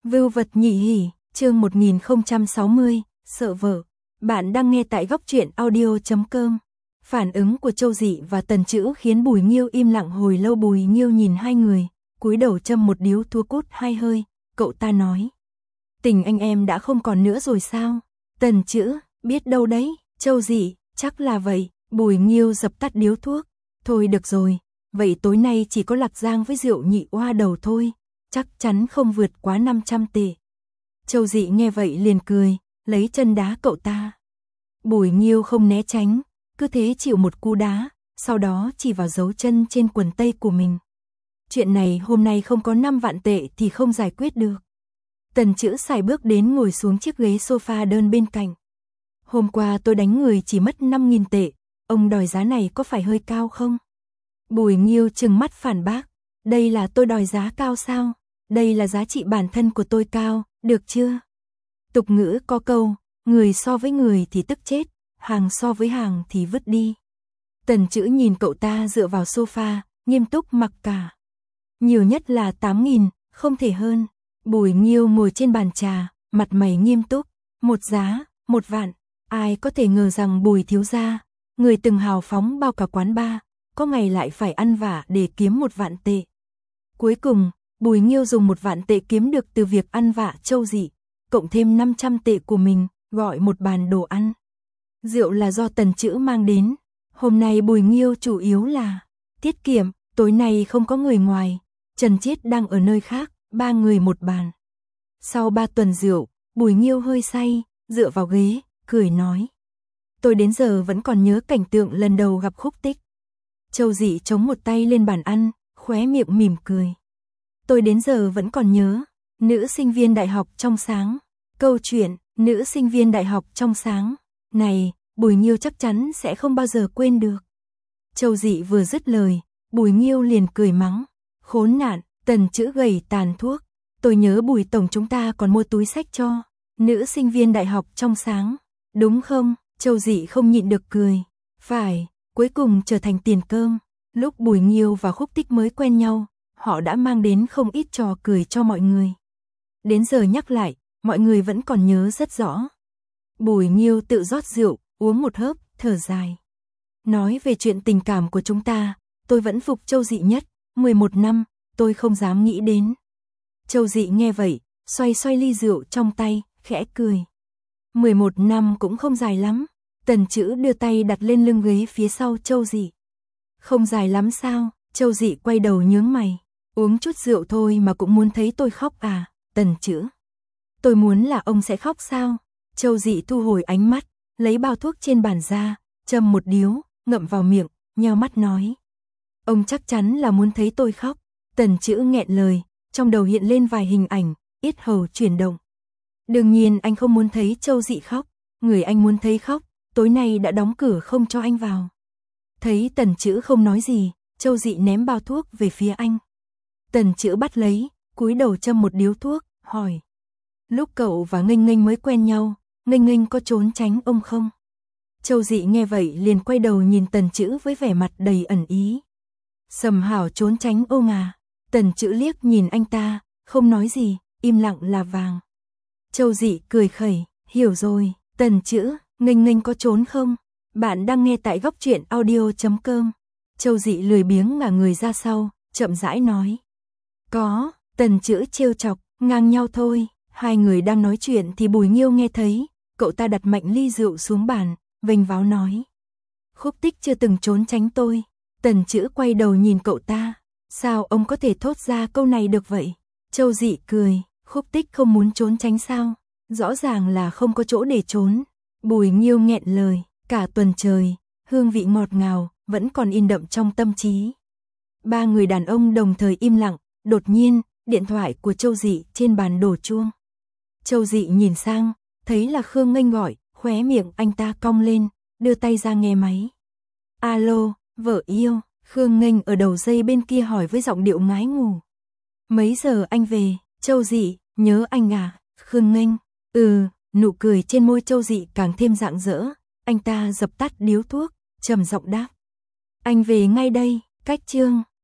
Vưu vật nhị hỉ, chương 1060, sợ vợ. Bạn đang nghe tại góc truyện audio.com. Phản ứng của Châu Dị và Tần Chữ khiến Bùi Nghiêu im lặng hồi lâu. Bùi Nghiêu nhìn hai người, cúi đầu châm một điếu thuốc cút hai hơi, cậu ta nói. Tình anh em đã không còn nữa rồi sao? Tần Chữ, biết đâu đấy, Châu Dị, chắc là vậy. Bùi Nghiêu dập tắt điếu thuốc. Thôi được rồi, vậy tối nay chỉ có lạc giang với rượu nhị oa đầu thôi. Chắc chắn không vượt quá 500 tệ. Châu Dị nghe vậy liền cười, lấy chân đá cậu ta. Bùi Nghiêu không né tránh, cứ thế chịu một cú đá, sau đó chỉ vào dấu chân trên quần tây của mình. Chuyện này hôm nay không có 5 vạn tệ thì không giải quyết được. Tần Chữ sải bước đến ngồi xuống chiếc ghế sofa đơn bên cạnh. Hôm qua tôi đánh người chỉ mất 5.000 tệ, ông đòi giá này có phải hơi cao không? Bùi Nghiêu trừng mắt phản bác, đây là tôi đòi giá cao sao? Đây là giá trị bản thân của tôi cao, được chưa? Tục ngữ có câu, người so với người thì tức chết, hàng so với hàng thì vứt đi. Tần Chữ nhìn cậu ta dựa vào sofa, nghiêm túc mặc cả. Nhiều nhất là 8.000, không thể hơn. Bùi Nghiêu ngồi trên bàn trà, mặt mày nghiêm túc, một giá, 1 vạn. Ai có thể ngờ rằng Bùi thiếu gia, người từng hào phóng bao cả quán bar, có ngày lại phải ăn vạ để kiếm 1 vạn tệ. Cuối cùng, Bùi Nghiêu dùng 1 vạn tệ kiếm được từ việc ăn vạ Châu Dị, cộng thêm 500 tệ của mình, gọi một bàn đồ ăn. Rượu là do Tần Chữ mang đến, hôm nay Bùi Nghiêu chủ yếu là tiết kiệm, tối nay không có người ngoài, Trần Chiết đang ở nơi khác, 3 người một bàn. Sau 3 tuần rượu, Bùi Nghiêu hơi say, dựa vào ghế, cười nói. Tôi đến giờ vẫn còn nhớ cảnh tượng lần đầu gặp Khúc Tích. Châu Dị chống một tay lên bàn ăn, khóe miệng mỉm cười. Tôi đến giờ vẫn còn nhớ, nữ sinh viên đại học trong sáng. Câu chuyện, nữ sinh viên đại học trong sáng, này, Bùi Nghiêu chắc chắn sẽ không bao giờ quên được. Châu Dị vừa dứt lời, Bùi Nghiêu liền cười mắng. Khốn nạn, Tần Chữ gầy tàn thuốc. Tôi nhớ Bùi tổng chúng ta còn mua túi xách cho nữ sinh viên đại học trong sáng, đúng không? Châu Dị không nhịn được cười. Phải, cuối cùng trở thành tiền cơm. Lúc Bùi Nghiêu và Khúc Tích mới quen nhau, họ đã mang đến không ít trò cười cho mọi người. Đến giờ nhắc lại, mọi người vẫn còn nhớ rất rõ. Bùi Nghiêu tự rót rượu, uống một hớp, thở dài. Nói về chuyện tình cảm của chúng ta, tôi vẫn phục Châu Dị nhất, 11 năm, tôi không dám nghĩ đến. Châu Dị nghe vậy, xoay xoay ly rượu trong tay, khẽ cười. 11 năm cũng không dài lắm. Tần Chữ đưa tay đặt lên lưng ghế phía sau Châu Dị. Không dài lắm sao? Châu Dị quay đầu nhướng mày. Uống chút rượu thôi mà cũng muốn thấy tôi khóc à? Tần Chữ. Tôi muốn là ông sẽ khóc sao? Châu Dị thu hồi ánh mắt, lấy bao thuốc trên bàn ra, châm một điếu, ngậm vào miệng, nheo mắt nói. Ông chắc chắn là muốn thấy tôi khóc. Tần Chữ nghẹn lời, trong đầu hiện lên vài hình ảnh, yết hầu chuyển động. Đương nhiên anh không muốn thấy Châu Dị khóc, người anh muốn thấy khóc, tối nay đã đóng cửa không cho anh vào. Thấy Tần Chữ không nói gì, Châu Dị ném bao thuốc về phía anh. Tần Chữ bắt lấy, cúi đầu châm một điếu thuốc, hỏi. Lúc cậu và Nghênh Nghênh mới quen nhau, Nghênh Nghênh có trốn tránh ông không? Châu Dị nghe vậy liền quay đầu nhìn Tần Chữ với vẻ mặt đầy ẩn ý. Sầm Hảo trốn tránh ông à? Tần Chữ liếc nhìn anh ta, không nói gì, im lặng là vàng. Châu Dị cười khẩy, hiểu rồi, Tần Chữ, Nghênh Nghênh có trốn không? Bạn đang nghe tại góc truyện audio.com. Châu Dị lười biếng ngả người ra sau, chậm rãi nói. Có, Tần Chữ trêu chọc, ngang nhau thôi. Hai người đang nói chuyện thì Bùi Nghiêu nghe thấy, cậu ta đặt mạnh ly rượu xuống bàn, vênh váo nói. Khúc Tích chưa từng trốn tránh tôi. Tần Chữ quay đầu nhìn cậu ta. Sao ông có thể thốt ra câu này được vậy? Châu Dị cười, Khúc Tích không muốn trốn tránh sao? Rõ ràng là không có chỗ để trốn. Bùi Nghiêu nghẹn lời, cả tuần trời, hương vị ngọt ngào, vẫn còn in đậm trong tâm trí. 3 người đàn ông đồng thời im lặng, đột nhiên, điện thoại của Châu Dị trên bàn đổ chuông. Châu Dị nhìn sang, thấy là Khương Nghênh gọi, khóe miệng anh ta cong lên, đưa tay ra nghe máy. Alo, vợ yêu, Khương Nghênh ở đầu dây bên kia hỏi với giọng điệu ngái ngủ. Mấy giờ anh về? Châu Dị, nhớ anh à? Khương Nghênh, nụ cười trên môi Châu Dị càng thêm rạng rỡ, anh ta dập tắt điếu thuốc, trầm giọng đáp. Anh về ngay đây, cách chương.